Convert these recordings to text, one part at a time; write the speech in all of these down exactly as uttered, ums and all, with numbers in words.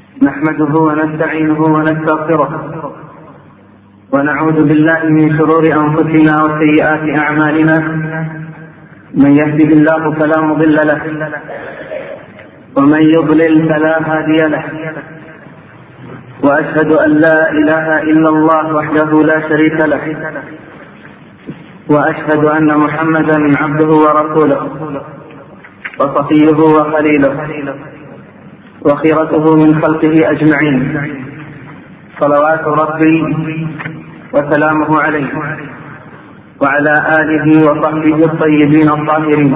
نحمده ونستعينه ونستغفره ونعوذ بالله من شرور أنفسنا وسيئات أعمالنا. من يهده الله فلا مضل له ومن يضلل فلا هادي له، وأشهد أن لا إله إلا الله وحده لا شريك له، وأشهد أن محمدا عبده ورسوله وصفيه وخليله وخيرته من خلقه أجمعين، صلوات ربي وسلامه عليه وعلى آله وصحبه الطيبين الطاهرين.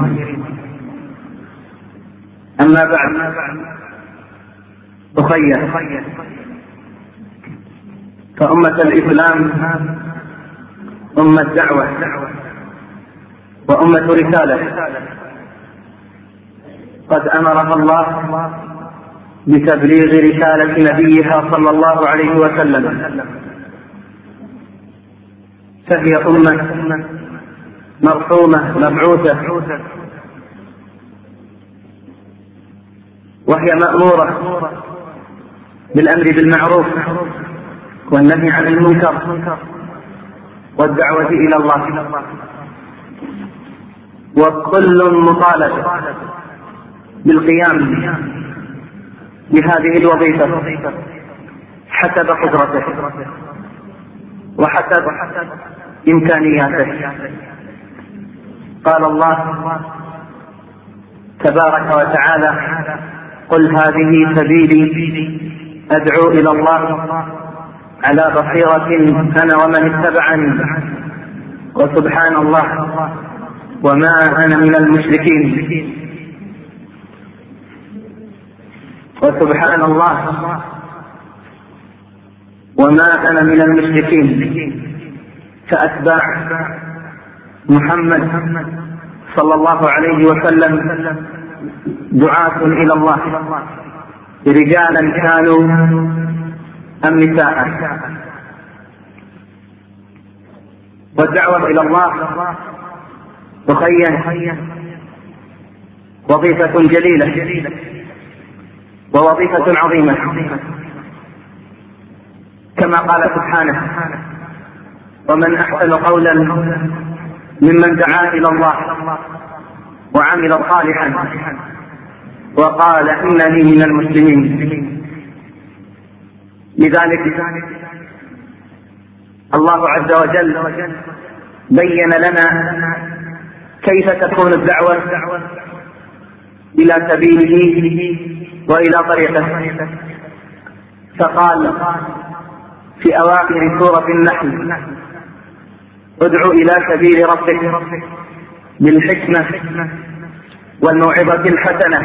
أما بعد، أخير فأمة الإسلام أمة دعوة وأمة رسالة، قد أمرها الله بتبليغ رسالة نبيها صلى الله عليه وسلم، فهي أمة مرحومة مبعوثة، وهي مأمورة بالأمر بالمعروف والنهي عن المنكر والدعوة إلى الله، وكل مطالب بالقيام بهذه الوظيفة حسب قدرته وحسب إمكانياته. قال الله تبارك وتعالى: قل هذه سبيلي أدعو إلى الله على بصيرة أنا ومن اتبعني وسبحان الله وما أنا من المشركين. وسبحان الله وما أنا من المشركين. فأتباع محمد صلى الله عليه وسلم دعاة إلى الله، رجالا كانوا أم نساء. والدعوة إلى الله أخيا وظيفة جليلة ووظيفة عظيمة، كما قال سبحانه: ومن أحسن قولا ممن دعا إلى الله وعمل صالحا وقال إنني من المسلمين. لذلك الله عز وجل بين لنا كيف تكون الدعوة إلى سبيله وإلى طريقه، فقال في أواخر سورة النحل: ادع إلى سبيل ربك بالحكمة والموعظة الحسنة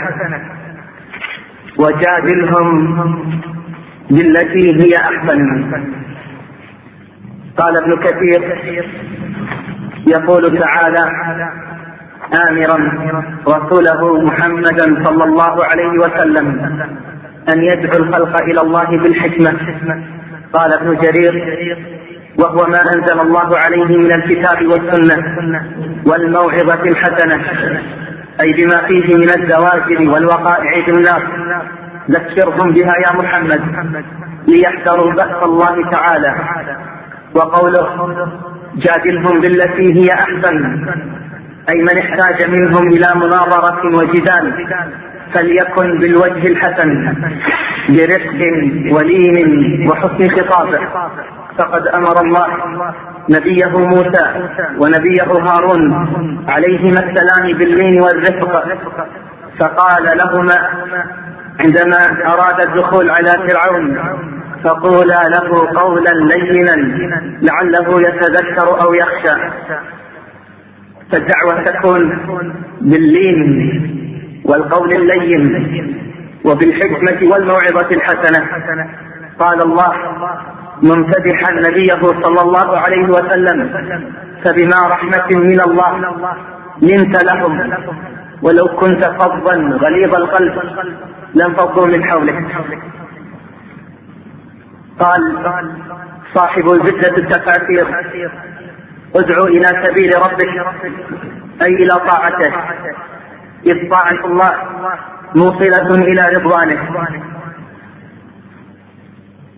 وجادلهم بالتي هي أحسن. قال ابن كثير يقول تعالى آمرا رسوله محمدا صلى الله عليه وسلم أن يدعو الخلق إلى الله بالحكمة. قال ابن جرير: وهو ما أنزل الله عليه من الكتاب والسنة والموعظة الحسنة، أي بما فيه من الزواجر والوقائع في الناس، ذكرهم بها يا محمد ليحذروا بأس الله تعالى. وقوله جادلهم بالتي هي أحسن، أي من احتاج منهم إلى مناظرة وجدال فليكن بالوجه الحسن برفق ولين وحسن خطابه، فقد أمر الله نبيه موسى ونبيه هارون عليهما السلام باللين والرفق، فقال لهما عندما أراد الدخول على فرعون: فقولا له قولا لينا لعله يتذكر أو يخشى. فالدعوة تكون باللين والقول اللين وبالحكمة والموعظة الحسنة. قال الله ممتدحا نبيه صلى الله عليه وسلم: فبما رحمة من الله لنت لهم ولو كنت فظا غليظ القلب لانفضوا من حولك. قال صاحب الجدة التفاسير: ادعو إلى سبيل ربك أي إلى طاعته، إذ طاعة الله موصلة إلى رضوانه.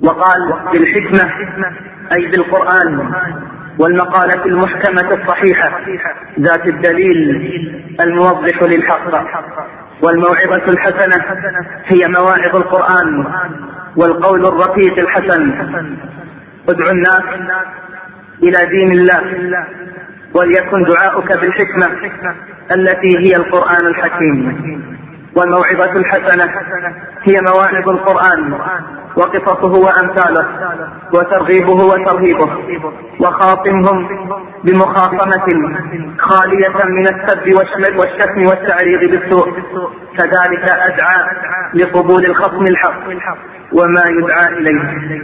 وقال بالحكمة أي بالقرآن والمقالة المحكمة الصحيحة ذات الدليل الموضح للحق. والموعظة الحسنة هي مواعظ القرآن والقول الرقيق الحسن. ادع الناس إلى دين الله وليكن دعاؤك بالحكمة التي هي القرآن الحكيم. والموعظة الحسنة هي مواعظ القرآن وقصصه وأمثاله وترغيبه وترهيبه، وخاصمهم بمخاصمة خالية من السب والشتم والتعريض بالسوء، كذلك أدعى لقبول الخصم الحق وما يدعى إليه.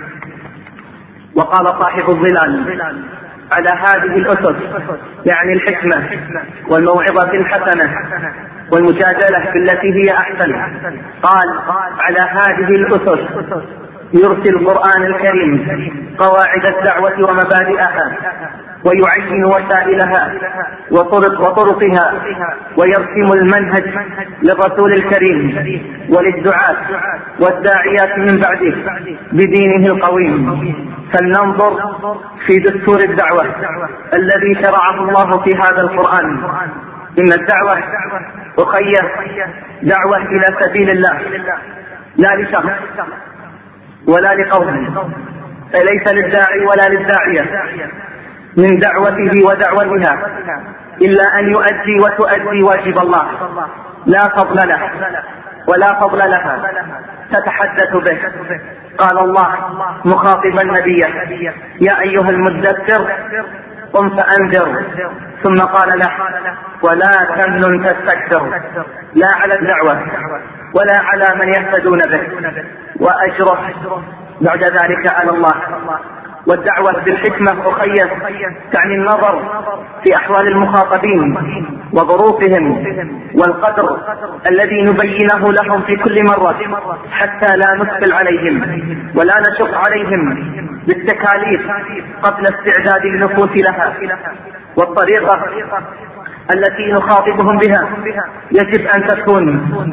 وقال صاحب الظلال على هذه الأسس يعني الحكمة والموعظة الحسنة والمجادلة بالتي هي أحسن، قال على هذه الأسس يرسل القرآن الكريم قواعد الدعوة ومبادئها ويعين وسائلها وطرق وطرقها ويرسم المنهج للرسول الكريم وللدعاة والداعيات من بعده بدينه القويم. فلننظر في دستور الدعوة الذي شرعه الله في هذا القرآن. إن الدعوة أخي دعوة إلى سبيل الله لا لشخص ولا لقوم، فليس للداعي ولا للداعية من دعوته ودعوتها إلا أن يؤدي وتؤدي واجب الله، لا فضل له ولا فضل لها تتحدث به. قال الله مخاطبا نبيه: يا أيها المدثر قم فأنذر، ثم قال له: ولا تمنن تستكثر، لا على الدعوة ولا على من يهتدون به، وأجره بعد ذلك على الله. والدعوة بالحكمة أخي تعني النظر في أحوال المخاطبين وظروفهم والقدر الذي نبينه لهم في كل مرة حتى لا نثقل عليهم ولا نشق عليهم بالتكاليف قبل استعداد النفوس لها. والطريقة التي نخاطبهم بها يجب أن تكون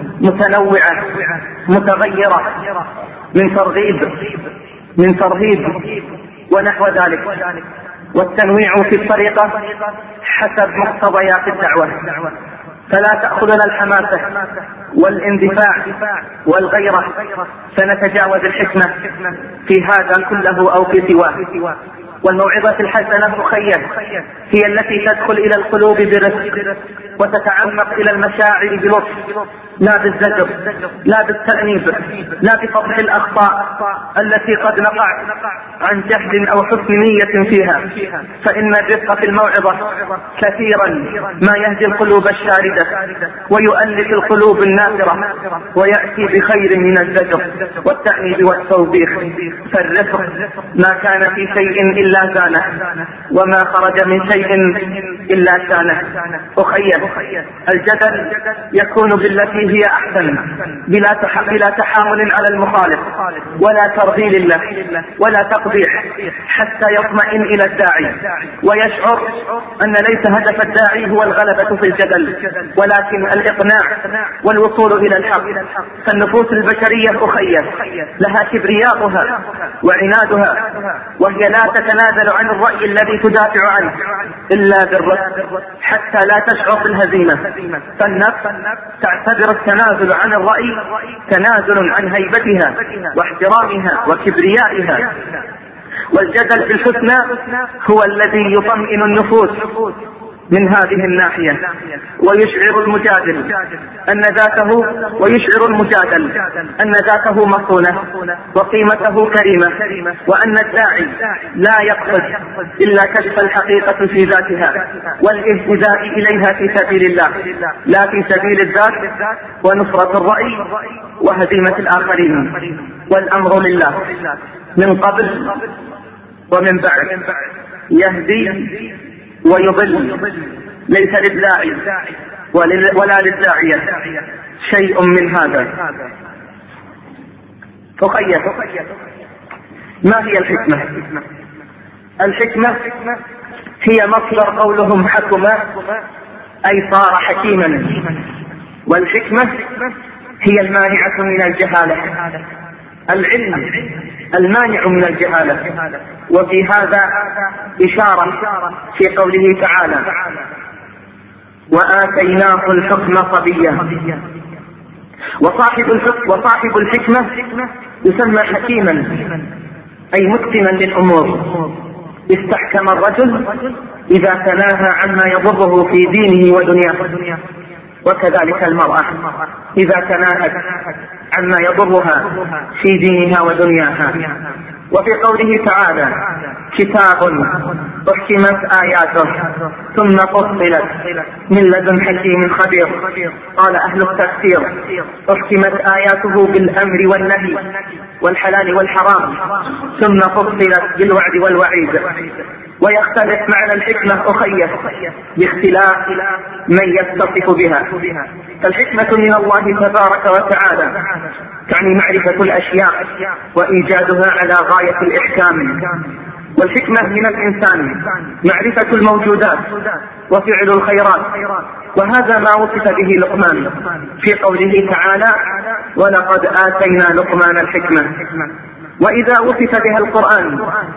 متنوعة متغيرة من ترغيب من ترهيب ونحو ذلك. والتنويع في الطريقة حسب مقتضيات الدعوة، فلا تأخذنا الحماسة والاندفاع والغيرة فنتجاوز الحكمة في هذا كله أو في سواه. والموعظة الحسنة أخي هي التي تدخل إلى القلوب برفق وتتعمق إلى المشاعر بلطف، لا بالزجر لا بالتأنيب لا بفضح الأخطاء التي قد نقع عن جهل أو حسن نية فيها، فإن الرفق في الموعظة كثيرا ما يهدي القلوب الشاردة ويؤلف القلوب النافرة ويأتي بخير من الزجر والتأنيب والتوبيخ. فالرفق ما كان في شيء إلا زانه وما خرج من شيء إلا شانه. أخي الجدل يكون بالتي هي أحسن بلا بلا تحامل على المخالف ولا ترذيل له ولا تقبيح، حتى يطمئن إلى الداعي ويشعر أن ليس هدف الداعي هو الغلبة في الجدل ولكن الإقناع والوصول إلى الحق. فالنفوس البشرية أخي لها كبرياؤها وعنادها، وهي لا تتنازل عن الرأي الذي تدافع عنه إلا بالرفق حتى لا تشعر بالهزيمة. فالنفس تعتبر التنازل عن الرأي تنازل عن هيبتها واحترامها وكبريائها. والجدل بالحسنى هو الذي يطمئن النفوس من هذه الناحية ويشعر المجادل أن ذاته ويشعر المجادل أن ذاته مصونة وقيمته كريمة، وأن الداعي لا يقصد إلا كشف الحقيقة في ذاتها والاهتداء إليها في سبيل الله لا في سبيل الذات ونصرة الرأي وهزيمة الآخرين. والأمر لله من قبل ومن بعد، يهدي ويضل، ليس للداعي ولا للداعية شيء من هذا. تخيل ما هي الحكمة؟ الحكمة هي مصدر قولهم حكم أي صار حكيما، والحكمة هي المانعة من الجهالة العلم المانع من الجهالة. وفي هذا إشارة في قوله تعالى وآتيناه الحكم صبيا. وصاحب الحكم وصاحب الحكمة يسمى حكيما أي متقنا للأمور. استحكم الرجل إذا تناهى عما يضره في دينه ودنياه، وكذلك المرأة إذا تناهت عما يضرها في دينها ودنياها. وفي قوله تعالى كتاب أحكمت آياته ثم فصلت من لدن حكيم خبير. قال أهل التفسير أحكمت آياته بالأمر والنهي والحلال والحرام ثم فصلت بالوعد والوعيد. ويختلف معنى الحكمة أخيه باختلاف من يتصف بها. فالحكمة من الله تبارك وتعالى تعني معرفة الأشياء وإيجادها على غاية الإحكام. والحكمة من الإنسان معرفة الموجودات وفعل الخيرات، وهذا ما وصف به لقمان في قوله تعالى ولقد آتينا لقمان الحكمة. وإذا وصف بها القرآن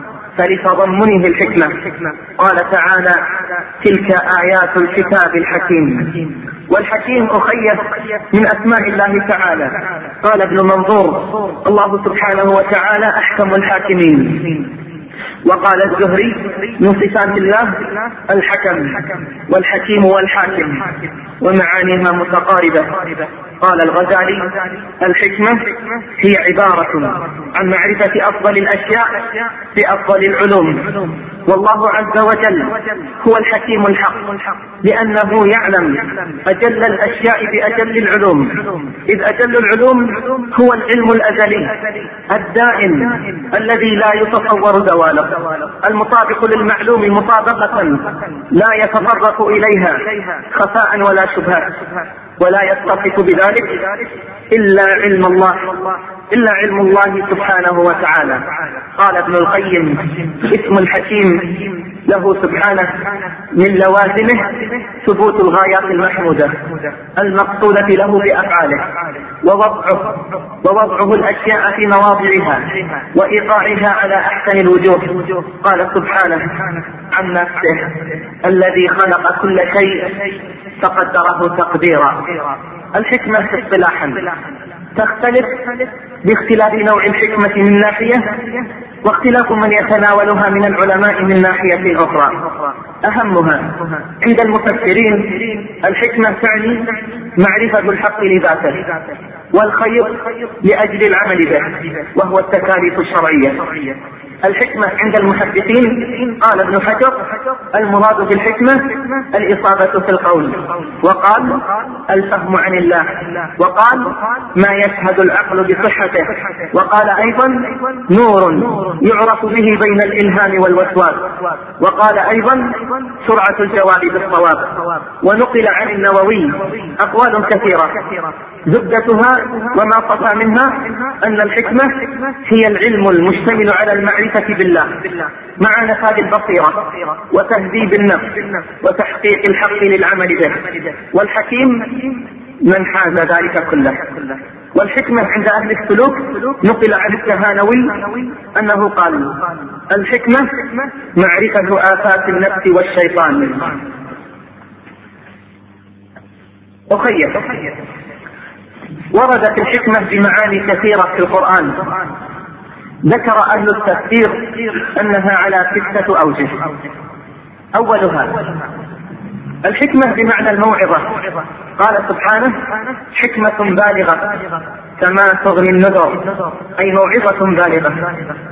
فلتضمنه الحكمة. قال تعالى تلك آيات الكتاب الحكيم. والحكيم أخيه من أسماء الله تعالى. قال ابن منظور الله سبحانه وتعالى أحكم الحاكمين. وقال الزهري من صفات الله الحكم والحكيم والحاكم ومعانيها متقاربة. قال الغزالي الحكمة هي عبارة عن معرفة أفضل الأشياء بأفضل العلوم. والله عز وجل هو الحكيم الحق لأنه يعلم أجل الأشياء بأجل العلوم، إذ أجل العلوم هو العلم الأزلي الدائم الذي لا يتصور زواله، المطابق للمعلوم مطابقة لا يتطرق إليها خفاء ولا شبهات، ولا يتصف بذلك إلا علم الله إلا علم الله سبحانه وتعالى. قال ابن القيم اسم الحكيم له سبحانه من لوازمه ثبوت الغايات المحمودة المقصودة له بأفعاله، ووضعه ووضعه الأشياء في مواضعها وإيقاعها على أحسن الوجوه. قال سبحانه عن نفسه الذي خلق كل شيء فقدره تقديرا. الحكمة اصطلاحا تختلف باختلاف نوع الحكمة من ناحية، واختلاف من يتناولها من العلماء من ناحية أخرى. أهمها عند المفسرين الحكمة تعني معرفة الحق لذاته والخير لأجل العمل به، وهو التكاليف الشرعية. الحكمة عند المحدثين قال ابن حجر المراد بالحكمة الإصابة في القول، وقال الفهم عن الله، وقال ما يشهد العقل بصحته، وقال أيضا نور يعرف به بين الإلهام والوسواس، وقال أيضا سرعة الجواب بالصواب. ونقل عن النووي أقوال كثيرة زبدتها وما صفى منها أن الحكمة هي العلم المشتمل على المعرفة بالله مع نفاذ البصيرة وتهذيب النفس وتحقيق الحق للعمل به. والحكيم من حاز ذلك كله. والحكمة عند أهل السلوك نقل عن التهانوي أنه قال الحكمة معرفة آفات النفس والشيطان. أخير وردت الحكمة بمعاني كثيرة في القرآن. ذكر أهل التفسير أنها على ستة أوجه. أولها الحكمة بمعنى الموعظة. قال سبحانه حكمة بالغة كما تغني النذر، أي موعظة بالغة.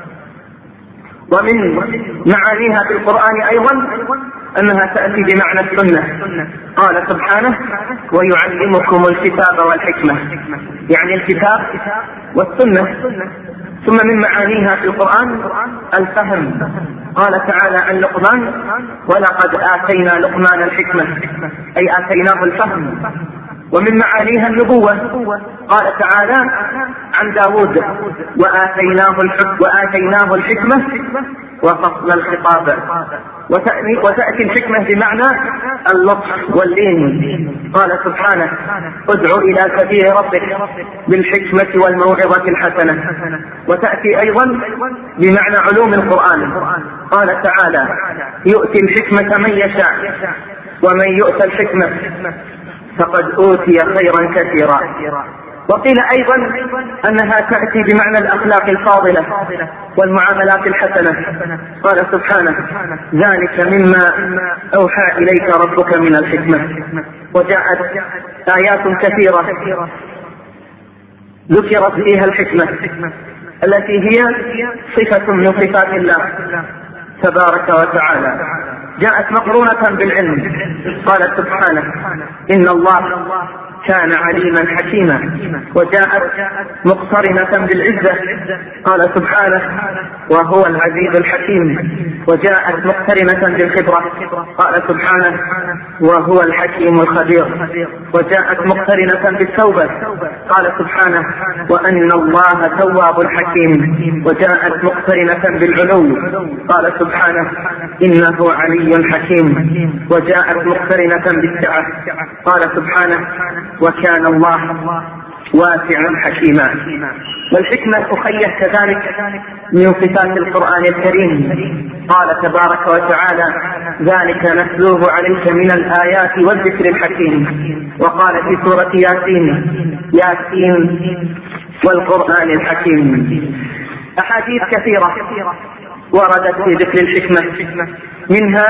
ومن معانيها في القرآن أيضا أنها تأتي بمعنى السنة. قال سبحانه ويعلمكم الكتاب والحكمة، يعني الكتاب والسنة. ثم من معانيها في القرآن الفهم. قال تعالى عن لقمان ولقد آتينا لقمان الحكمة، أي آتيناه الفهم. ومن معانيها النبوة. قال تعالى عن داود وآتيناه الحكمة وآتيناه الحكمة وفصل الخطاب. وتأتي الحكمة بمعنى اللطف واللين. قال سبحانه: ادع إلى سبيل ربك بالحكمة والموعظة الحسنة. وتأتي أيضا بمعنى علوم القرآن. قال تعالى: يؤتي الحكمة من يشاء ومن يؤتى الحكمة فقد أوتي خيرا كثيرا. وقيل أيضا أنها تأتي بمعنى الأخلاق الفاضلة والمعاملات الحسنة. قال سبحانه: ذلك مما أوحى إليك ربك من الحكمة. وجاءت آيات كثيرة ذكرت فيها الحكمة التي هي صفة من صفات الله تبارك وتعالى، جاءت مقرونة بالعلم. قال سبحانه: إن الله كان عليما حكيما. وجاءت مقترنة بالعزة. قال سبحانه: وهو العزيز الحكيم. وجاءت مقترنة بالخبرة. قال سبحانه: وهو الحكيم الخبير. وجاءت مقترنة بالتوبة. قال سبحانه: وأن الله تواب حكيم. وجاءت مقترنة بالعلو. قال سبحانه: إنه علي حكيم. وجاءت مقترنة بالسعة. قال سبحانه: وكان الله واسعا حكيما. والحكمة أخيه كذلك من صفات القرآن الكريم. قال تبارك وتعالى: ذلك نتلوه عليك من الآيات والذكر الحكيم. وقال في سورة ياسين: ياسين والقرآن الحكيم. أحاديث كثيرة وردت في ذكر الحكمة، منها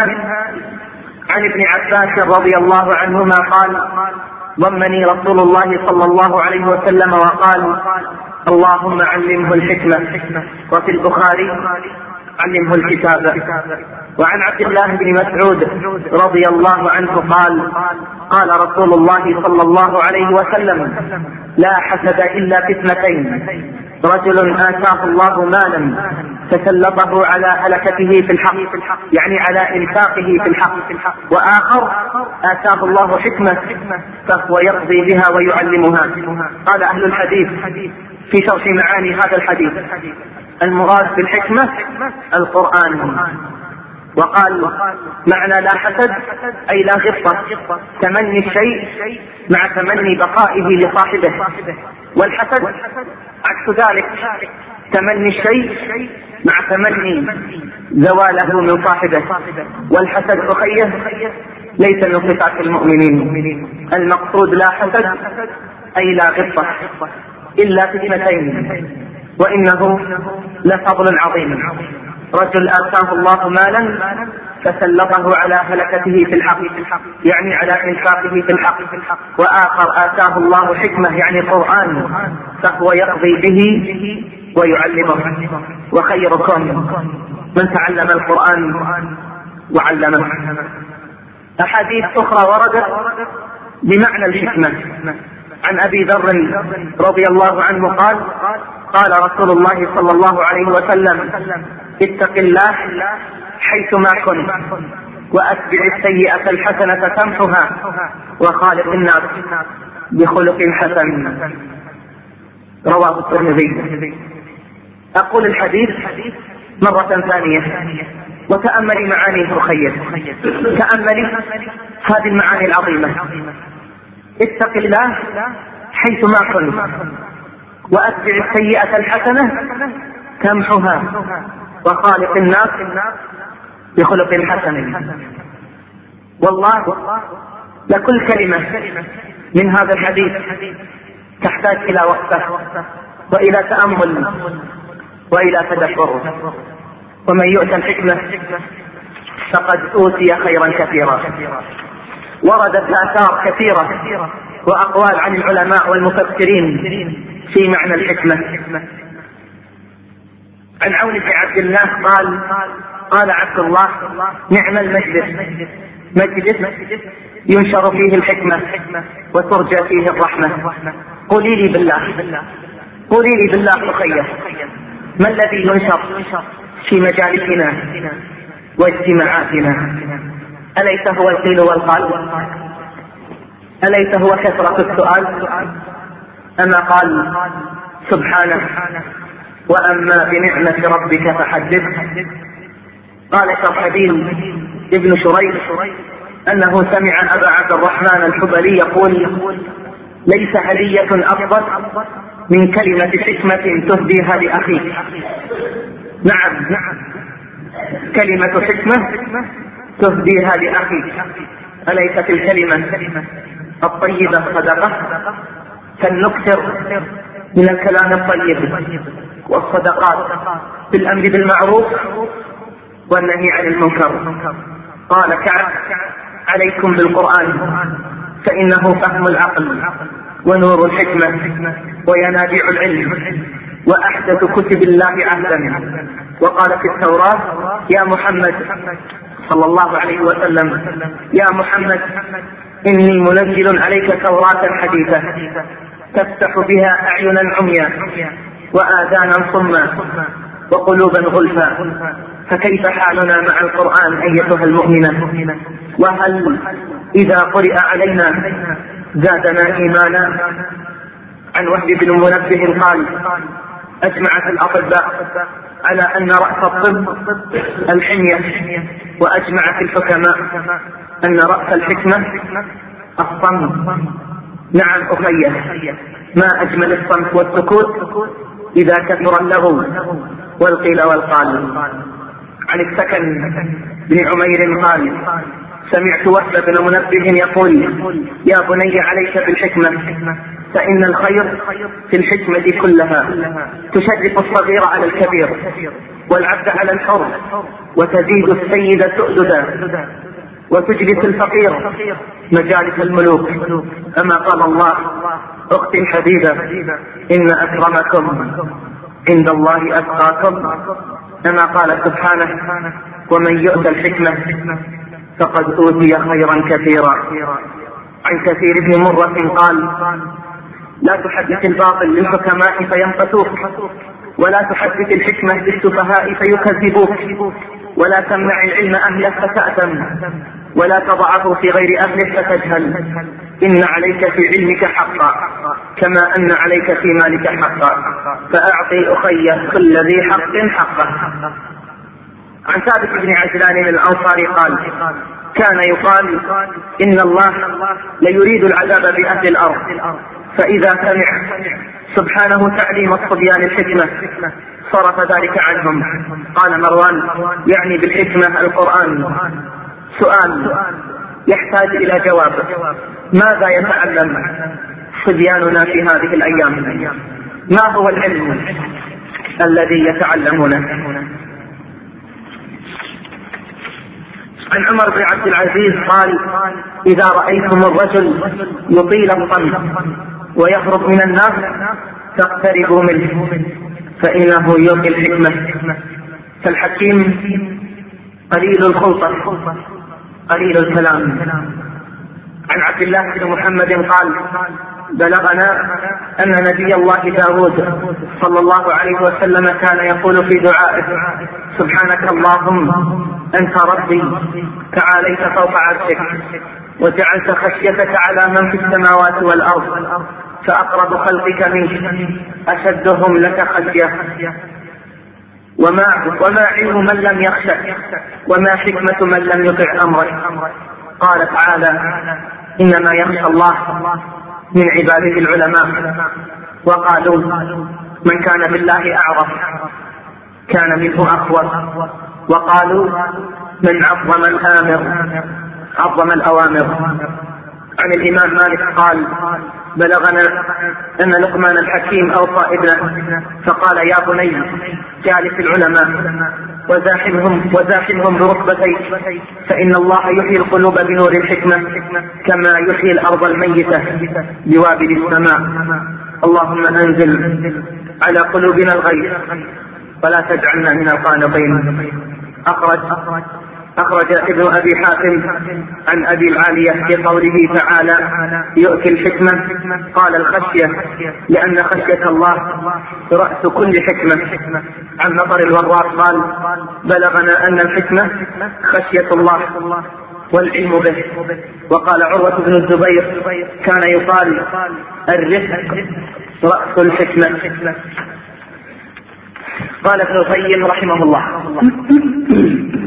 عن ابن عباس رضي الله عنهما قال: ضمني رسول الله صلى الله عليه وسلم وقال: اللهم علمه الحكمة. وفي البخاري: علمه الكتاب. وعن عبد الله بن مسعود رضي الله عنه قال: قال رسول الله صلى الله عليه وسلم: لا حسد إلا في اثنتين: رجل آتاه الله مالا فسلطه على هلكته في الحق، يعني على إنفاقه في الحق. وآخر آتاه الله حكمة فهو يقضي بها ويعلمها. قال أهل الحديث في شرح معاني هذا الحديث: المراد بالحكمة القرآن. وقال: معنى لا حسد أي لا غبطة، تمني الشيء مع تمني بقائه لصاحبه. والحسد عكس ذلك، تمني الشيء مع تمني زواله من صاحبه. والحسد أخيه ليس من صفات المؤمنين. المقصود لا حسد أي لا غبطة إلا في اثنتين، وإنه لفضل عظيم: رجل آتاه الله مالا فسلطه على هلكته في الحق، يعني على إنفاقه في الحق. وآخر آتاه الله حكمة، يعني قرآن، فهو يقضي به ويعلمه. وخيركم من تعلم القرآن وعلمه. أحاديث أخرى وردت بمعنى الحكمة. عن أبي ذر رضي الله عنه قال: قال رسول الله صلى الله عليه وسلم: اتق الله حيثما كنت وأتبع السيئة الحسنة تمحها وخالق الناس بخلق حسن. رواه الترمذي. أقول الحديث مرة ثانية وتأملي معانيه خير. تأملي هذه المعاني العظيمة: اتق الله حيثما كنت وأتبع السيئة الحسنة تمحها وخالق الناس بخلق حسن. والله لكل كلمة من هذا الحديث تحتاج إلى وقفة وإلى تأمل وإلى تدبر. ومن يؤتى الحكمة فقد أوتي خيرا كثيرا. وردت آثار كثيرة وأقوال عن العلماء والمفسرين في معنى الحكمة. عن عون بن عبد الله قال: قال عبد الله: نعم المجلس، مجلس ينشر فيه الحكمة وترجى فيه الرحمة. قولي لي بالله قولي لي بالله أخيه، ما الذي ينشر في مجالسنا واجتماعاتنا؟ أليس هو القيل والقال؟ أليس هو كثرة السؤال؟ أما قال سبحانه: وأما بنعمة ربك فحدث. قال شرحبيل ابن شريح أنه سمع أبا عبد الرحمن الحبلي يقول: ليس هدية أفضل من كلمة حكمة تهديها لأخيك. نعم، كلمة حكمة تهديها لأخيك. أليست الكلمة الطيبة صدقة؟ فلنكثر من الكلام الطيب والصدقات بالأمر بالمعروف والنهي عن المنكر. قال كعب: عليكم بالقرآن فإنه فهم العقل ونور الحكمة وينابيع العلم وأحدث كتب الله عهدا. وقال في التوراة: يا محمد صلى الله عليه وسلم، يا محمد إني منزل عليك توراة حديثة تفتح بها أعينا عميا وآذانا صما وقلوبا غلفا. فكيف حالنا مع القرآن أيتها المؤمنة؟ وهل إذا قرئ علينا زادنا إيمانا؟ عن وهب بن منبه قال: أجمعت الأطباء على أن رأس الطب الحمية، وأجمعت الحكماء أن رأس الحكمة الصمت. نعم أخي، ما أجمل الصمت والسكوت إذا كثر اللغو والقيل والقال. عن السكن بن عمير قال: سمعت وهب بن منبه يقول: يا بني عليك بالحكمة فإن الخير في الحكمة كلها، تشرف الصغير على الكبير والعبد على الحر، وتزيد السيد سؤددا، وتجلس الفقير مجالس الملوك. أما قال الله: أختي الحبيبة إن أكرمكم عند الله أتقاكم. أما قال سبحانه: ومن يؤت الحكمة فقد أوتي خيرا كثيرا. عن كثير بن مرة قال: لا تحدث الباطل للحكماء فينقتوك، ولا تحدث الحكمة للسفهاء فيكذبوك، ولا تمنع العلم أهله فتأثم، ولا تضعه في غير أهله فتجهل. إن عليك في علمك حقا كما أن عليك في مالك حقا، فأعطي أخي كل ذي حق حقه. عن ثابت بن عجلان الأنصاري قال: كان يقال إن الله ليريد العذاب بأهل الأرض، فإذا سمع سبحانه تعليم الصبيان الحكمة صرف ذلك عنهم. قال مروان: يعني بالحكمة القرآن. سؤال يحتاج إلى جواب: ماذا يتعلم صبياننا في هذه الأيام؟ ما هو العلم الذي يتعلمونه؟ عن عمر بن عبد العزيز قال: إذا رأيتم الرجل يطيل الصمت ويهرب من الناس فاقتربوا منه فإنه يلقي الحكمة. فالحكيم قليل الخلطة قليل الكلام. عن عبد الله بن محمد قال: بلغنا أن نبي الله داود صلى الله عليه وسلم كان يقول في دعائه: سبحانك اللهم أنت ربي تعاليت فوق عرشك وجعلت خشيتك على من في السماوات والأرض، فأقرب خلقك منك أشدهم لك خشية، وما, وما علم من لم يخشى، وما حكمة من لم يطع أمرك. قال تعالى: إنما يخشى الله من عباده العلماء. وقالوا: من كان بالله أعرف كان منه أخوف. وقالوا: من عظم الآمر عظم الأوامر. عن الإمام مالك قال: بلغنا أن لقمان الحكيم أوصى ابنه فقال: يا بني جالس العلماء وزاحمهم, وزاحمهم بركبتيك، فإن الله يحيي القلوب بنور الحكمة كما يحيي الأرض الميتة بوابل السماء. اللهم أنزل على قلوبنا الغيث ولا تجعلنا من القانطين. أخرج أخرج ابن أبي حاتم عن أبي العالية في قوله تعالى: يؤتي الحكمة. قال: الخشية، لأن خشية الله رأس كل حكمة. عن نطر الوراق قال: بلغنا أن الحكمة خشية الله والعلم به. وقال عروة بن الزبير: كان يقال الرفق رأس الحكمة. قال ابن القيم رحمه الله: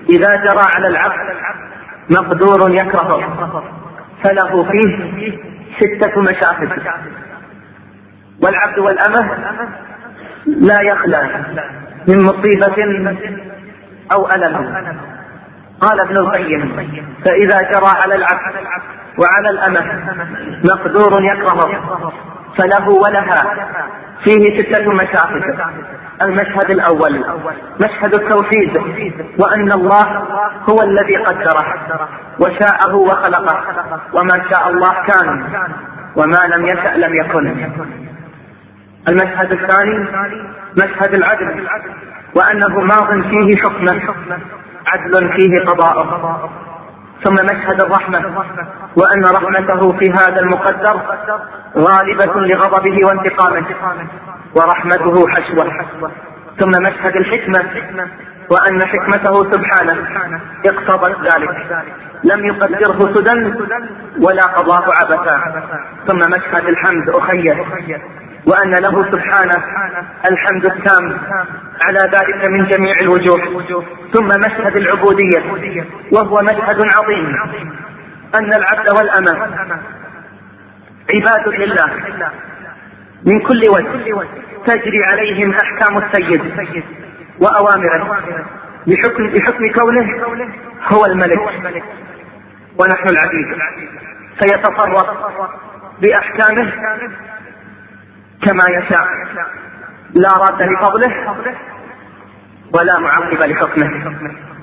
إذا جرى على العبد مقدور يكرهه فله فيه ستة مشافد، والعبد والأمة لا يخلى من مصيبة أو ألم. قال ابن القيم: فإذا جرى على العبد وعلى الأمة مقدور يكرهه فله ولها فيه ستة مشاهد. المشهد الأول مشهد التوحيد، وأن الله هو الذي قدره وشاءه وخلقه، وما شاء الله كان وما لم يشأ لم يكن. المشهد الثاني مشهد العدل، وأنه ماض فيه حكمه عدل فيه قضاءه. ثم مشهد الرحمة، وأن رحمته في هذا المقدر غالبة لغضبه وانتقامه، ورحمته حشوة. ثم مشهد الحكمة، وأن حكمته سبحانه اقتضت ذلك، لم يقدره سدى ولا قضاه عبثا. ثم مشهد الحمد أخيه، وأن له سبحانه الحمد التام على ذلك من جميع الوجوه. ثم مشهد العبودية، وهو مشهد عظيم، أن العبد والأمة عباد لله من كل وجه، تجري عليهم أحكام السيد وأوامره بحكم, بحكم كونه هو الملك ونحن العبيد، فيتصرف بأحكامه كما يشاء، لا راد لفضله ولا معقب لحكمه.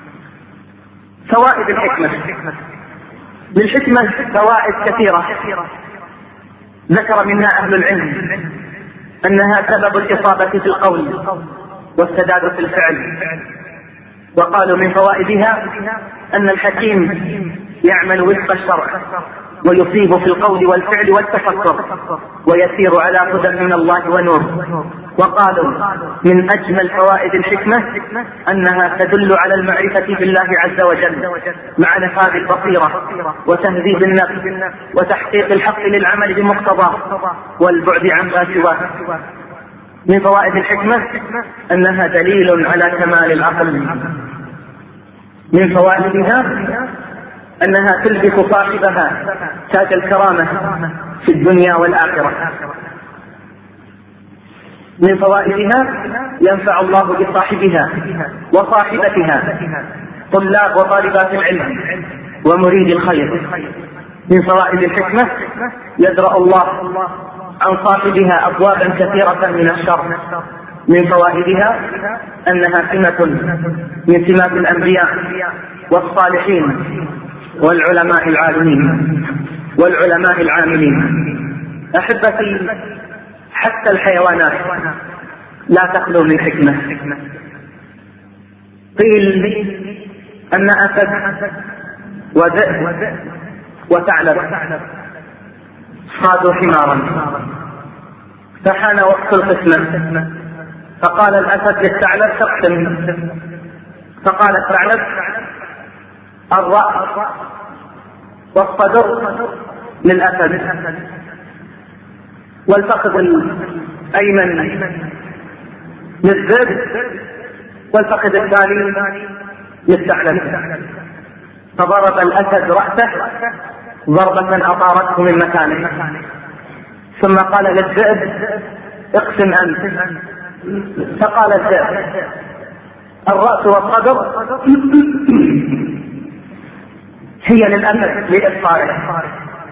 فوائد الحكمة: للحكمة فوائد كثيرة ذكر منها أهل العلم أنها سبب الإصابة في القول والسداد في الفعل. وقالوا من فوائدها أن الحكيم يعمل وفق الشرع ويصيب في القول والفعل والتفكر، ويسير على هدى من الله ونور. وقالوا من أجمل فوائد الحكمة أنها تدل على المعرفة بالله عز وجل مع نفاذ البصيرة وتهذيب النفس وتحقيق الحق للعمل بمقتضاه والبعد عما سواه. من فوائد الحكمة أنها دليل على كمال العقل. من فوائدها أنها تلبس صاحبها تاج الكرامة في الدنيا والآخرة. من فوائدها ينفع الله بصاحبها وصاحبتها طلاب وطالبات العلم ومريد الخير. من فوائد الحكمة يدرأ الله عن صاحبها أبوابا كثيرة من الشر. من فوائدها أنها سمة من سمات الأنبياء والصالحين والعلماء العالمين والعلماء العاملين. أحبتي، حتى الحيوانات لا تخلو من حكمة. قيل أن أسد وذئب وثعلب صادوا حمارا، فحان وقت القسمة، فقال الأسد للثعلب: تقسم. فقال الثعلب: الرأس والصدر للأسد، والفخذ الأيمن للذئب، والفخذ الثاني للثعلب. فضرب الأسد رأسه ضربة أطارته من مكانه، ثم قال للذئب: اقسم أنت. فقال الذئب: الرأس والصدر هي للأسد لإبصاره،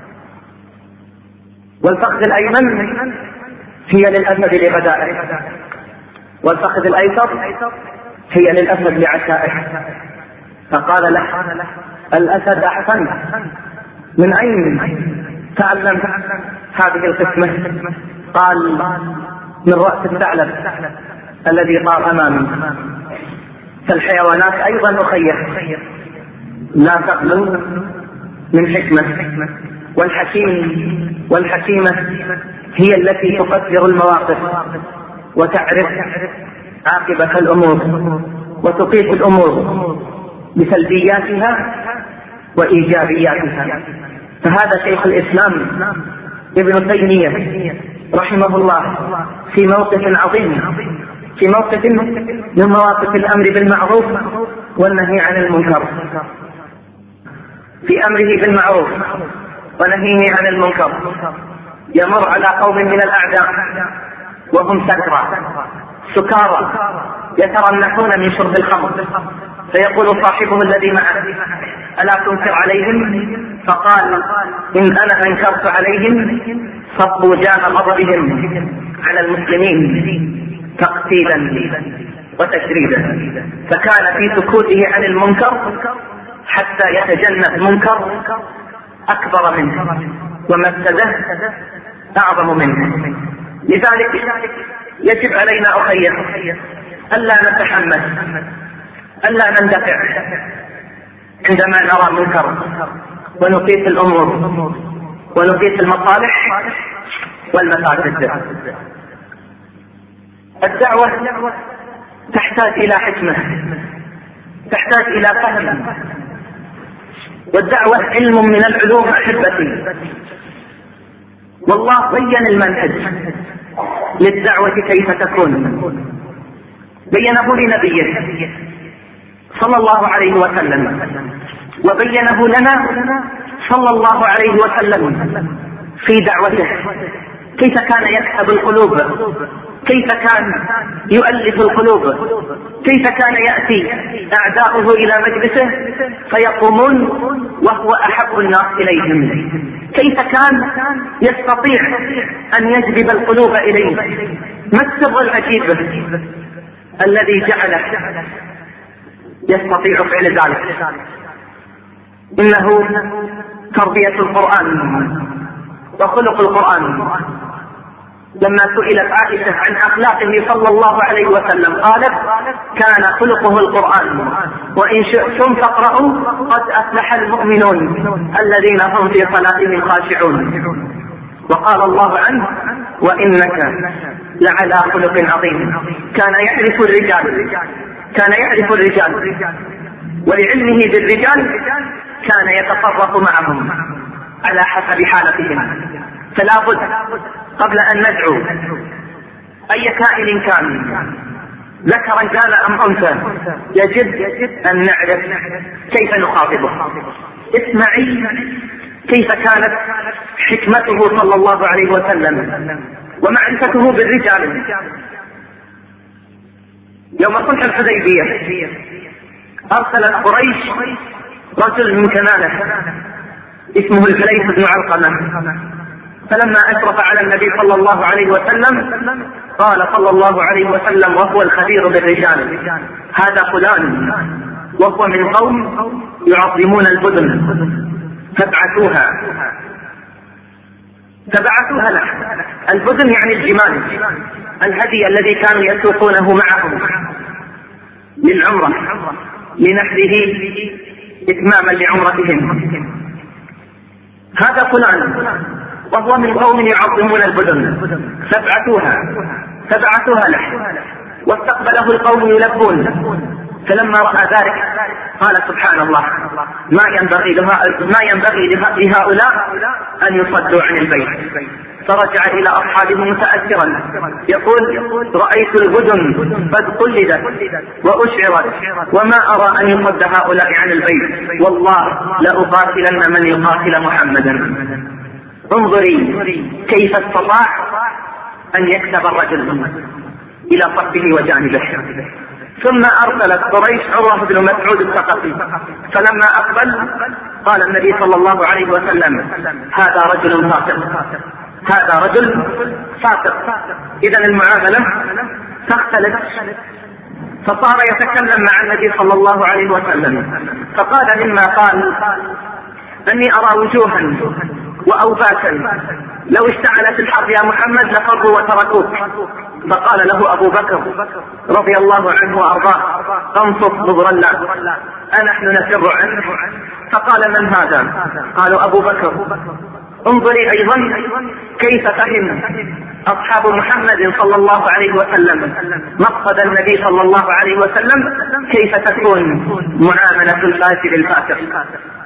والفخذ الأيمن هي للأسد لغدائه، والفخذ الأيسر هي للأسد لعشائه. فقال له الأسد: أحسن، من أين تعلمت هذه القسمة؟ قال: من رأس الثعلب الذي طار أمامي. فالحيوانات أيضا أخيه لا تخلو من حكمة، والحكيم والحكيمة هي التي تقدر المواقف وتعرف عاقبة الأمور وتقيس الأمور بسلبياتها وإيجابياتها. فهذا شيخ الإسلام ابن تيمية رحمه الله في موقف عظيم، في موقف من مواقف الأمر بالمعروف والنهي عن المنكر، في أمره بالمعروف ونهيه عن المنكر، يمر على قوم من الأعداء وهم سكرى سكارى يترنحون من شرب الخمر، فيقول صاحبه الذي معه: ألا تنكر عليهم؟ فقال: إن أنا أنكرت عليهم صبوا جام غضبهم على المسلمين تقتيلا وتشريدا. فكان في سكوته عن المنكر حتى يتجنب منكر أكبر منه ومفسده أعظم منه. لذلك يجب علينا أخي ألا نتحمس، ألا نندفع عندما نرى منكر، ونقيس الأمور ونقيس المصالح والمفاسد. الدعوة تحتاج إلى حكمة، تحتاج إلى فهم، والدعوة علم من العلوم أحبتي. والله بين المنهج للدعوة كيف تكون، بينه لنبيه صلى الله عليه وسلم، وبينه لنا صلى الله عليه وسلم في دعوته، كيف كان يكسب القلوب، كيف كان يؤلف القلوب، كيف كان يأتي أعداؤه إلى مجلسه فيقومون وهو أحب الناس إليهم، كيف كان يستطيع أن يجذب القلوب إليه. ما السر العجيب الذي جعله يستطيع فعل ذلك؟ إنه تربية القرآن وخلق القرآن. لما سئلت عائشة عن أخلاقه صلى الله عليه وسلم قالت: كان خلقه القرآن، وإن شئتم فاقرأوا قد أفلح المؤمنون الذين هم في صلاتهم خاشعون. وقال الله عنه: وإنك لعلى خلق عظيم. كان يعرف الرجال، كان يعرف الرجال، ولعلمه بالرجال كان يتصرف معهم على حسب حالتهم. فلا بد قبل أن ندعو أي كائن كان، ذكرا كان أم أنثى، يجب أن نعرف كيف نخاطبه. اسمعي كيف كانت حكمته صلى الله عليه وسلم ومعرفته بالرجال. يوم صلح الحديبية أرسلت قريش رجل من كنانة اسمه الحليف بن علقمة، فلما أشرف على النبي صلى الله عليه وسلم قال صلى الله عليه وسلم وهو الخبير بالرجال: هذا فلان وهو من قوم يعظمون البدن، فابعثوها فبعثوها له. البدن يعني الجمال، الهدي الذي كانوا يسوقونه معهم للعمرة لنحره إتماما لعمرتهم. هذا فلان وهو من قوم يعظمون البدن، فابعثوها فبعثوها له، واستقبله القوم يلبون. فلما رأى ذلك قال: سبحان الله، ما ينبغي ما ينبغي لهؤلاء أن يصدوا عن البيت. فرجع إلى أصحابه متأثرا يقول: رأيت البدن قد قلدت وأشعرت، وما أرى أن يصد هؤلاء عن البيت، والله لأقاتلن من يقاتل محمدا. انظري كيف استطاع أن يكسب الرجل إلى صفه وجانبه. ثم أرسلت قريش عروة بن مسعود الثقفي، فلما أقبل قال النبي صلى الله عليه وسلم: هذا رجل فاسق، هذا رجل فاسق. إذن المعاملة تختلف. فصار يتكلم مع النبي صلى الله عليه وسلم، فقال مما قال: أني أرى وجوها وأوباتا لو اشتعلت الحرب يا محمد لفروا وتركوك. فقال له أبو بكر رضي الله عنه وأرضاه: انصف مضرلا، أنحن نفر عنه. فقال: من هذا؟ قالوا: أبو بكر. انظري أيضا كيف فهم أصحاب محمد صلى الله عليه وسلم مقصد النبي صلى الله عليه وسلم، كيف تكون معاملة الفاسد الفاسق.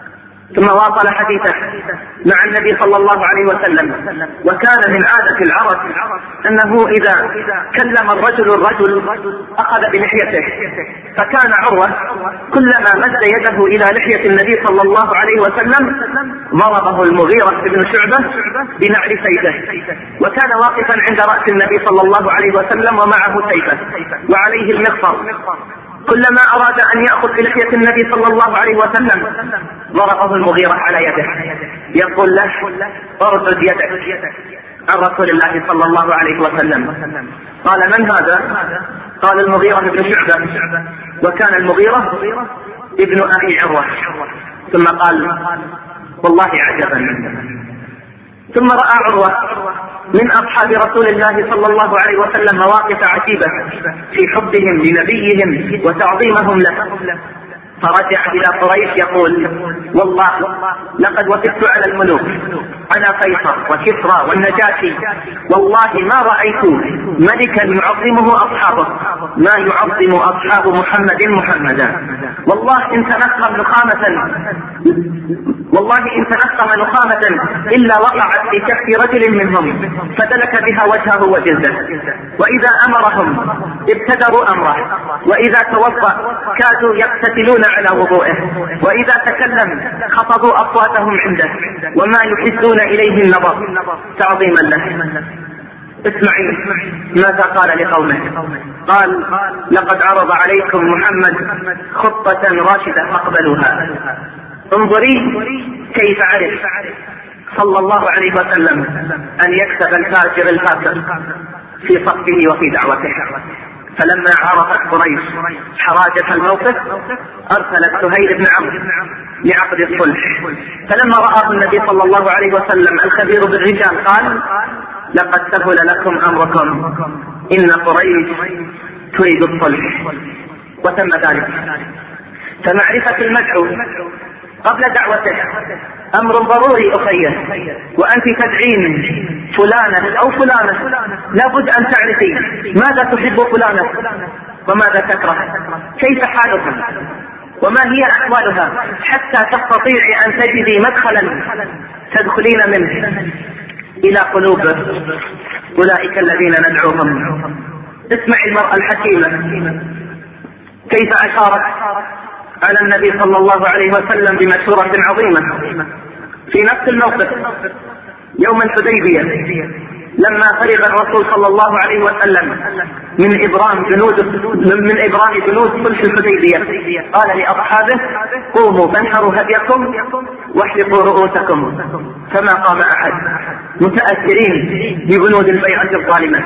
ثم واصل حديثه مع النبي صلى الله عليه وسلم: وكان من عادة العرب أنه إذا كلم الرجل الرجل أخذ بلحيته، فكان عروة كلما مد يده إلى لحية النبي صلى الله عليه وسلم ضربه المغيرة بن شعبة بنعل سيفه، وكان واقفا عند رأس النبي صلى الله عليه وسلم ومعه سيفه وعليه المغفر، كلما أراد أن يأخذ بلحية النبي صلى الله عليه وسلم ضربه المغيرة على يده، يقول له: اردد يدك عن رسول الله صلى الله عليه وسلم. قال: من هذا؟ قال: المغيرة بن شعبة، وكان المغيرة ابن أخي عروة. ثم قال: والله عجبا. ثم رأى عروة من أصحاب رسول الله صلى الله عليه وسلم مواقف عجيبة في حبهم لنبيهم وتعظيمهم له، فرجع إلى قريش يقول: والله لقد وقفت على الملوك، على قيصر وكسرى والنجاشي، والله ما رأيت ملكا يعظمه أصحابه ما يعظم أصحاب محمد محمدا. والله إن تنقم نخامة والله إن تنقم نخامة إلا وقعت في كف رجل منهم فدلك بها وجهه وجلده، وإذا أمرهم ابتدروا أمره، وإذا توضأ كادوا يقتتلون على وضوئه، وإذا تكلم خفضوا أصواتهم عنده، وما يحسون إليه النظر تعظيما له. اسمعي ماذا قال لقومه. قال: لقد عرض عليكم محمد خطة راشدة فاقبلوها. انظري كيف عرف صلى الله عليه وسلم أن يكسب الفاجر الفاسق في صفه وفي دعوته. فلما عرفت قريش حراجة الموقف أرسلت سهيل بن عمرو لعقد الصلح، فلما رآه النبي صلى الله عليه وسلم الخبير بالرجال قال: لقد سهل لكم أمركم، إن قريش تريد الصلح. وتم ذلك. فمعرفة المدعو قبل دعوته أمر ضروري أخيه، وأنت تدعين فلانة أو فلانة لابد أن تعرفي ماذا تحب فلانة وماذا تكره، كيف حالها وما هي أحوالها، حتى تستطيعي أن تجدي مدخلا تدخلين منه إلى قلوب أولئك الذين ندعوهم. اسمعي المرأة الحكيمة كيف أشارت على النبي صلى الله عليه وسلم بمشورة عظيمة في نفس الموقف يوم الحديبية، لما فرغ الرسول صلى الله عليه وسلم من إبرام جنود من إبرام جنود صلح الحديبية، قال لأصحابه: قوموا فانحروا هديكم واحلقوا رؤوسكم، فما قام أحد متأثرين بجنود البيعة الظالمة.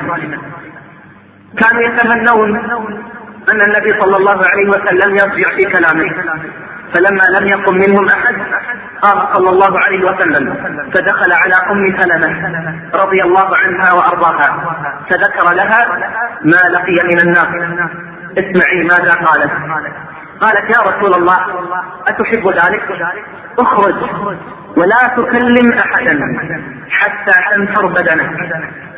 كانوا يتمنون أن النبي صلى الله عليه وسلم يرجع في كلامه، فلما لم يقم منهم أحد قام صلى الله عليه وسلم فدخل على أم سلمة رضي الله عنها وأرضاها فذكر لها ما لقي من الناس. اسمعي ماذا قالت. قالت: يا رسول الله أتحب ذلك؟ اخرج ولا تكلم أحدا حتى تنفر بدنك،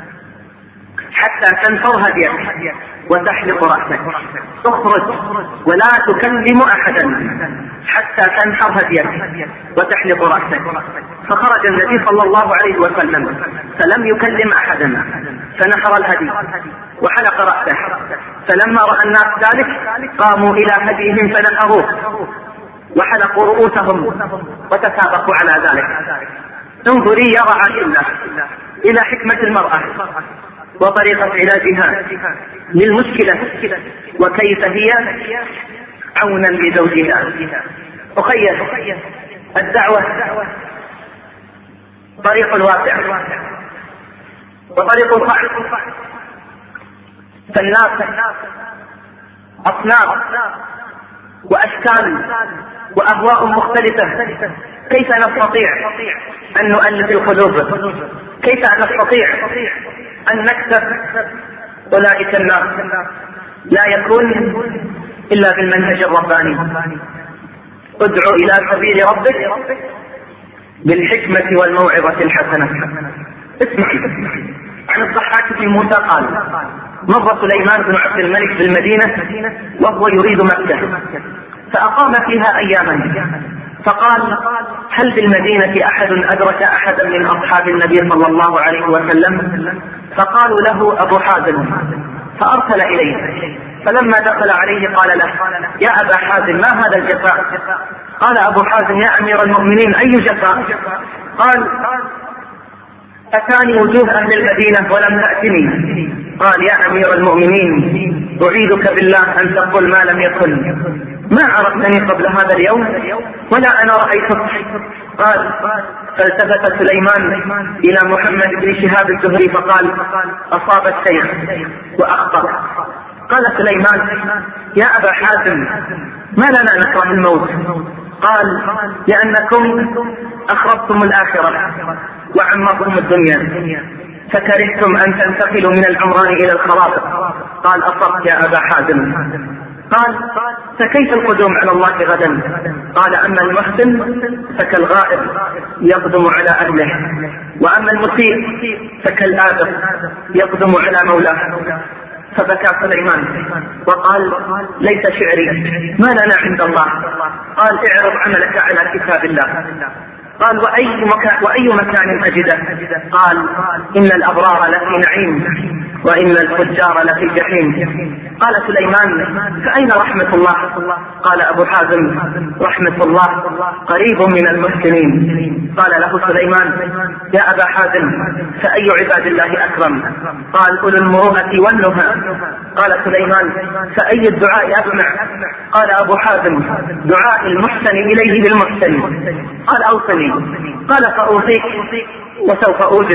حتى تنفر هديك وتحلق رأسك. اخرج ولا تكلم أحدا حتى تنحر هديك وتحلق رأسك. فخرج النبي صلى الله عليه وسلم فلم يكلم أحدا، فنحر الهدي وحلق رأسه. فلما رأى الناس ذلك قاموا إلى هديهم فنحروه وحلقوا رؤوسهم وتسابقوا على ذلك. انظري يا رعاة الله إلى حكمة المرأة وطريقة علاجها للمشكلة وكيف هي عونا لزوجها. أخي الدعوة طريق واسع وطريق صعب، فالناس أصناف وأشكال وأهواء مختلفة. كيف نستطيع أن نؤلف القلوب؟ كيف نستطيع أن نكسب أولئك الناس؟ لا يكون إلا بالمنهج الرباني. ادعو إلى سبيل ربك بالحكمة والموعظة الحسنة. اسمعي عن الضحاك بن موسى قال: مر سليمان بن عبد الملك بالمدينة وهو يريد مكة، فأقام فيها أياما، فقال: هل بالمدينة أحد أدرك أحدا من أصحاب النبي صلى الله عليه وسلم؟ فقالوا له أبو حازم، فأرسل إليه، فلما دخل عليه قال له: يا أبا حازم، ما هذا الجفاء؟ قال أبو حازم: يا أمير المؤمنين، أي جفاء؟ قال: أتاني وجوه أهل المدينة ولم تأتني. قال: يا أمير المؤمنين، أعيذك بالله أن تقول ما لم يكن، ما عرفتني قبل هذا اليوم ولا أنا رأيتك. قال: فالتفت سليمان إلى محمد بن شهاب الزهري فقال: أصاب الشيخ وأخطأ. قال سليمان: يا أبا حازم، ما لنا نكره الموت؟ قال: لأنكم أخربتم الآخرة وعمرتم الدنيا، فكرهتم أن تنتقلوا من العمران إلى الخراب. قال: أصبت يا أبا حازم. قال: فكيف القدوم على الله غدا؟ قال: أما المحسن فكالغائب يقدم على أهله، وأما المسيء فكالآدم يقدم على مولاه. فبكى سليمان وقال: ليس شعري، ما لنا عند الله. قال: اعرض عملك على كتاب الله. قال: وأي مكان, وأي مكان أجده؟ قال: إن الأبرار لفي نعيم وإن الفجار لفي جحيم. قال سليمان: فأين رحمة الله؟ قال أبو حازم: رحمة الله قريب من المحسنين. قال له سليمان: يا أبا حازم، فأي عباد الله أكرم؟ قال: أولو المروءة والنهى. قال سليمان: فأي الدعاء أسمع؟ قال أبو حازم: دعاء المحسن إليه بالمحسن. قال: أوصني. قال: فأوصيك وسوف أوجز.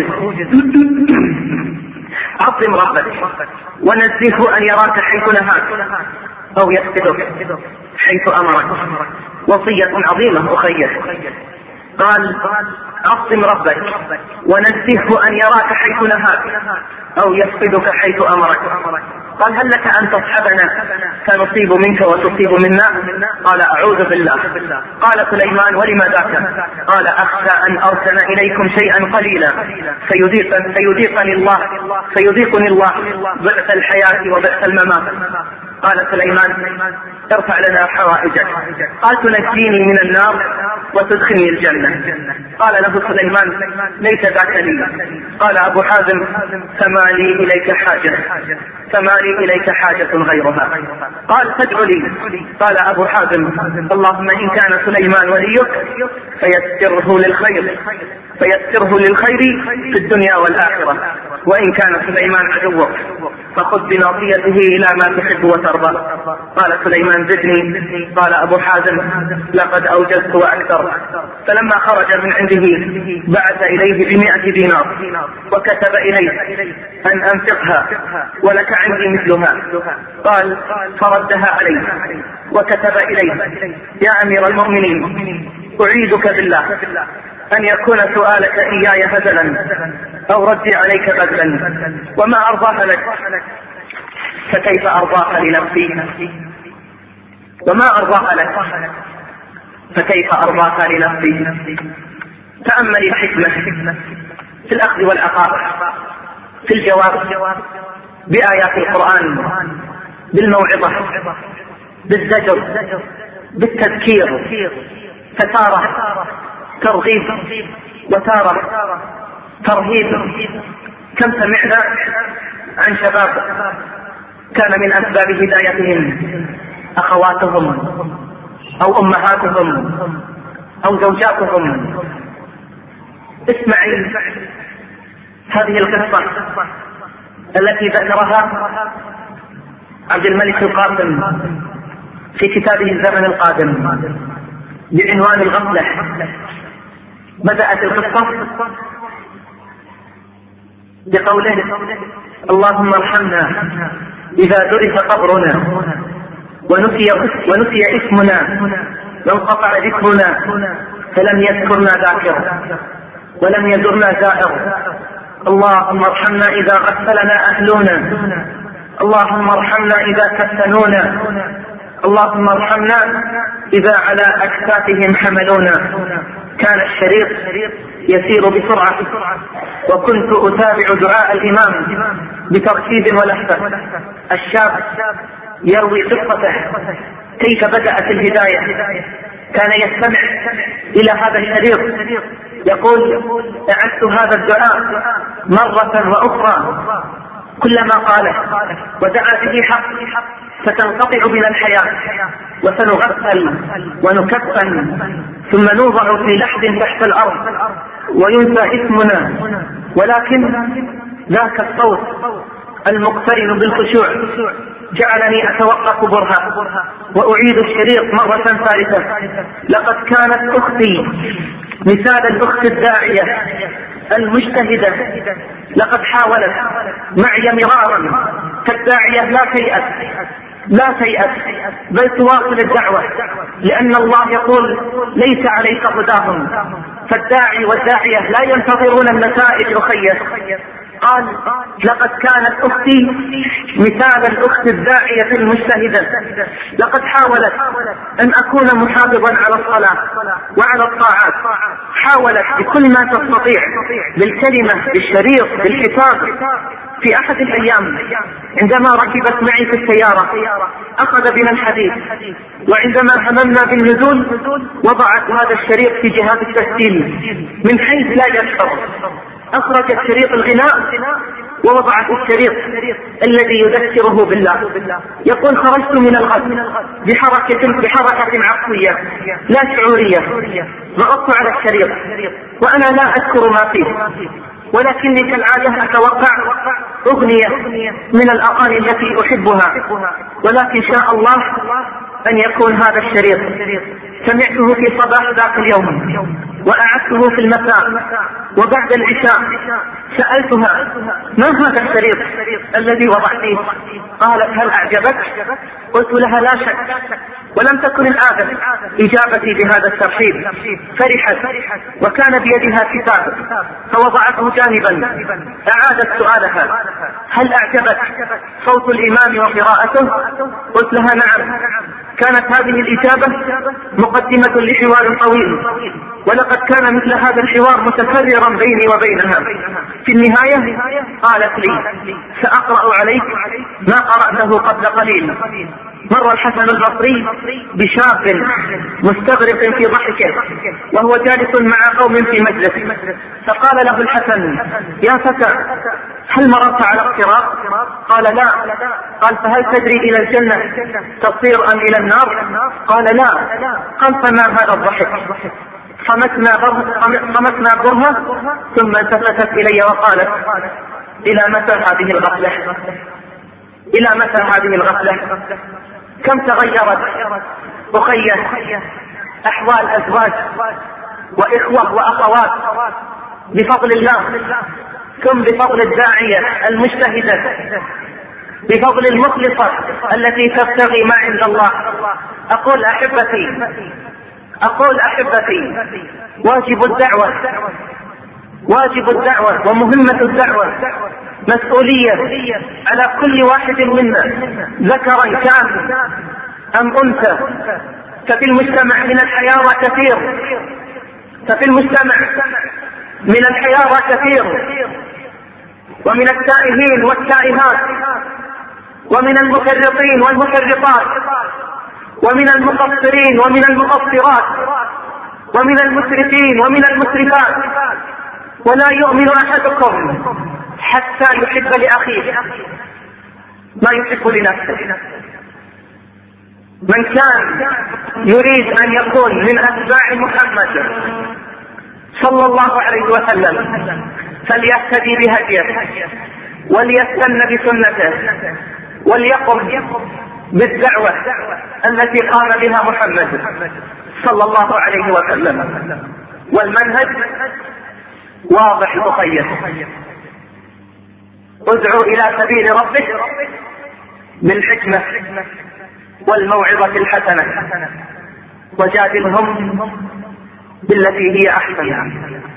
عظم ربك ونزهه أن يراك حيث نهاك أو يفقدك حيث أمرك. وصية عظيمة أخير. قال: عظم ربك ونزهه أن يراك حيث نهاك أو يفقدك حيث أمرك. قال: هل لك أن تصحبنا فنصيب منك وتصيب منا؟ قال: أعوذ بالله. قال سليمان: ولم ذاك؟ قال: أخشى أن أرسل إليكم شيئا قليلا فيذيق فيذيقني الله فيذيقني الله ضعف الحياة وضعف الممات. قال سليمان: ارفع لنا حوائجك. قال: تنجيني من النار وتدخلني الجنة. قال له سليمان: ليس ذاك لي. قال أبو حازم: فما لي إليك حاجة فما لي إليك حاجة غيرها. قال: فادع لي. قال أبو حازم: اللهم إن كان سليمان وليك فيسره للخير فيسره للخير في الدنيا والآخرة، وإن كان سليمان عدوك فخذ بناصيته إلى ما تحب وترضى. قال سليمان: زدني. قال أبو حازم: لقد أوجزت وأكثر. فلما خرج من عنده بعث إليه بمئة دينار وكتب إليه أن أنفقها ولك عندي مثلها. قال: فردها عليه وكتب إليه: يا أمير المؤمنين، أعيذك بالله أن يكون سؤالك إياي هزلا أو ردي عليك بذلا، وما أرضاها لك فكيف أرضاها لنفسي، وما أرضاها لك فكيف أرضاها لنفسي. تأمل الحكمة في الأخذ والعطاء، في الجواب بآيات القرآن، بالموعظة، بالزجر، بالتذكير، فتارة ترغيب وتارة ترهيب. كم سمعنا عن شباب كان من أسباب هدايتهم أخواتهم أو أمهاتهم أو زوجاتهم. اسمعي هذه القصة التي ذكرها عبد الملك القاسم في كتابه الزمن القادم بعنوان الغفلة. بدأت القصة بقوله: اللهم ارحمنا إذا درس قبرنا ونسي, ونسي اسمنا وانقطع ذكرنا فلم يذكرنا ذاكر ولم يزرنا زائر. اللهم ارحمنا إذا غسلنا أهلنا. اللهم ارحمنا إذا كفنونا. اللهم ارحمنا إذا على أكتافهم حملونا. كان الشريط يسير بسرعة وكنت أتابع دعاء الإمام بترتيب ولهفة. الشاب يروي قصته كيف بدأت الهداية، كان يستمع إلى هذا الشريط يقول: أعدت هذا الدعاء مرة وأخرى، كلما قاله ودعا به حق ستنقطع بنا الحياة وسنغسل ونكفن ثم نوضع في لحد تحت الأرض وينسى اسمنا، ولكن ذاك الصوت المقترن بالخشوع جعلني أتوقف برها وأعيد الشريط مرة ثالثة. لقد كانت أختي مثال الأخت الداعية المجتهدة، لقد حاولت معي مرارا كالداعية لا تيأس لا تيأس بل تواصل الدعوة، لأن الله يقول: ليس عليك هداهم، فالداعي والداعية لا ينتظرون النتائج أخي. قال: لقد كانت أختي مثال الأخت الداعية المجتهدة، لقد حاولت أن أكون محافظا على الصلاة وعلى الطاعات، حاولت بكل ما تستطيع بالكلمة بالشريط بالكتاب. في أحد الأيام عندما ركبت معي في السيارة أخذ بنا الحديث، وعندما هممنا بالنزول وضعت هذا الشريط في جهاز التسجيل من حيث لا يشعر، أخرجت شريط الغناء ووضعت الشريط الذي يذكره بالله. يقول: خرجت من الغد بحركة بحركة عفوية لا شعورية، ضغطت على الشريط وأنا لا أذكر ما فيه، ولكني كالعادة أتوقع أغنية من الأغاني التي أحبها، ولكن شاء الله أن يكون هذا الشريط سمعته في صباح ذاك اليوم وأعدته في المساء، وبعد العشاء سألتها: ما هذا الشريط الذي وضعتيه؟ قالت: هل أعجبك؟ قلت لها: لا شك، ولم تكن العادة إجابتي بهذا الترحيب. فرحت وكان بيدها كتاب فوضعته جانبا، أعادت سؤالها: هل أعجبك صوت الإمام وقراءته؟ قلت لها: نعم. كانت هذه الإجابة مقدمة لحوار طويل، ولقد كان مثل هذا الحوار متكررا بيني وبينها. في النهاية قالت لي: سأقرأ عليك ما قرأته قبل قليل. مر الحسن البصري بشاب مستغرق في ضحكه وهو جالس مع قوم في مجلس، فقال له الحسن: يا فتى، هل مررت على الصراط؟ قال: لا. قال: فهل تدري إلى الجنة تصير أم إلى النار؟ قال: لا. قال: فما هذا الضحك؟ صمتنا برها ثم التفتت إلي وقالت: إلى متى هذه الغفلة؟ إلى متى هذه الغفلة؟ كم تغيرت أخي أحوال أزواج وإخوة وأخوات بفضل الله، ثم بفضل الداعية المجتهدة، بفضل المخلصة التي تبتغي ما عند الله. أقول أحبتي أقول أحبتي واجب الدعوة واجب الدعوة ومهمة الدعوة مسؤولية على كل واحد منا، ذكرا كان أم أنثى. ففي المجتمع من الحيارى كثير ففي المجتمع من الحيارى كثير ومن التائهين والتائهات ومن المفرطين والمفرطات ومن المقصرين ومن المقصرات ومن المسرفين ومن المسرفات، ولا يؤمن أحدكم حتى يحب لأخيه ما يحب لنفسه. من كان يريد أن يكون من أتباع محمد صلى الله عليه وسلم فليهتدي بهديه وليستن بسنته وليقم بالدعوة التي قام بها محمد صلى الله عليه وسلم. والمنهج واضح مقيد: ادعو إلى سبيل ربك بالحكمة والموعظة الحسنة وجادلهم بالتي هي أحسن.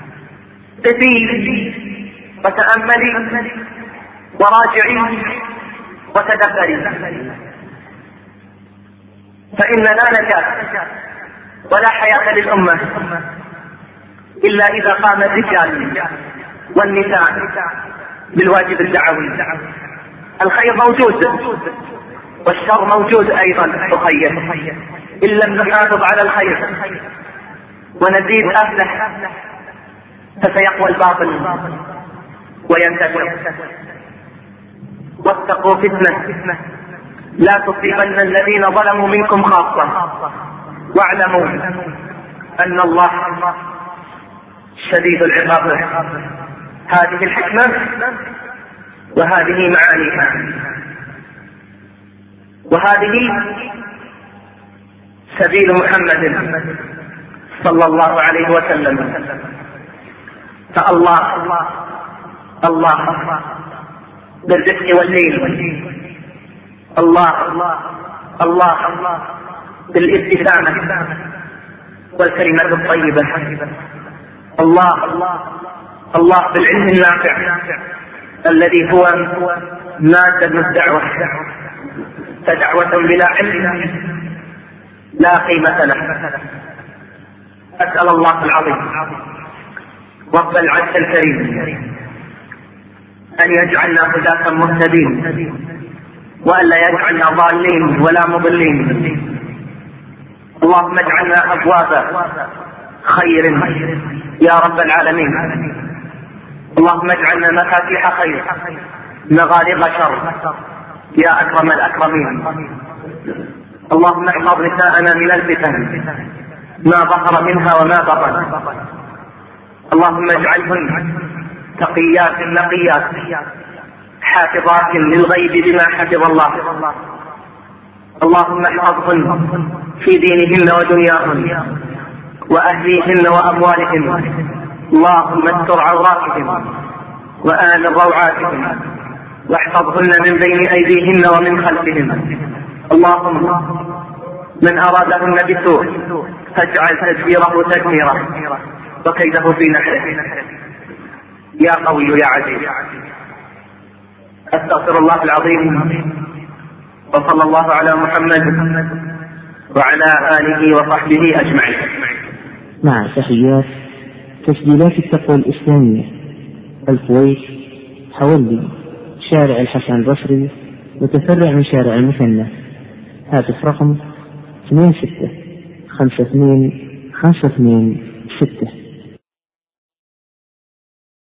قفي وتأملي وراجعي وتدبري، فإن لا نجاة ولا حياة للأمة إلا إذا قام الرجال والنساء بالواجب الدعوي. الخير موجود والشر موجود أيضا أخي، إن لم نحافظ على الخير ونزيد أهله فسيقوى الباطل وينتشر. واتقوا فتنة لا تصيبن الذين ظلموا منكم خاصة واعلموا أن الله شديد العقاب. هذه الحكمة وهذه معانيها، وهذه سبيل محمد صلى الله عليه وسلم. فالله الله بالرفق واللين، الله الله بالابتسامة والكلمة الطيبة، الله الله بالعلم النافع الذي هو مادة الدعوة، فدعوة بلا علم لا قيمة له. أسأل الله العظيم رب العرش الكريم أن يجعلنا هداة مهتدين، وألا يجعلنا ضالين ولا مضلين. اللهم اجعلنا أبواب خير يا رب العالمين. اللهم اجعلنا مفاتيح خير مغالق شر يا أكرم الأكرمين. اللهم احفظ نساءنا من الفتن ما ظهر منها وما بطن. اللهم اجعلهن تقيات نقيات حافظات للغيب بما حفظ الله. اللهم احفظهن في دينهن ودنياهن وأهليهن وأموالهن. اللهم استر عوراتهن وآمن روعاتهن واحفظهن من بين أيديهن ومن خلفهن. اللهم من أرادهن بسوء فاجعل تدبيره تدميره وكيده في نحره يا قوي يا عزيز. أستغفر الله العظيم، وصلى الله على محمد وعلى آله وصحبه أجمعين. مع تحيات تسجيلات التقوى الإسلامية، الكويت، حولي، شارع الحسن البصري، متفرع من شارع المثنى. هاتف رقم اثنين ستة خمسة اثنين خمسة اثنين ستة.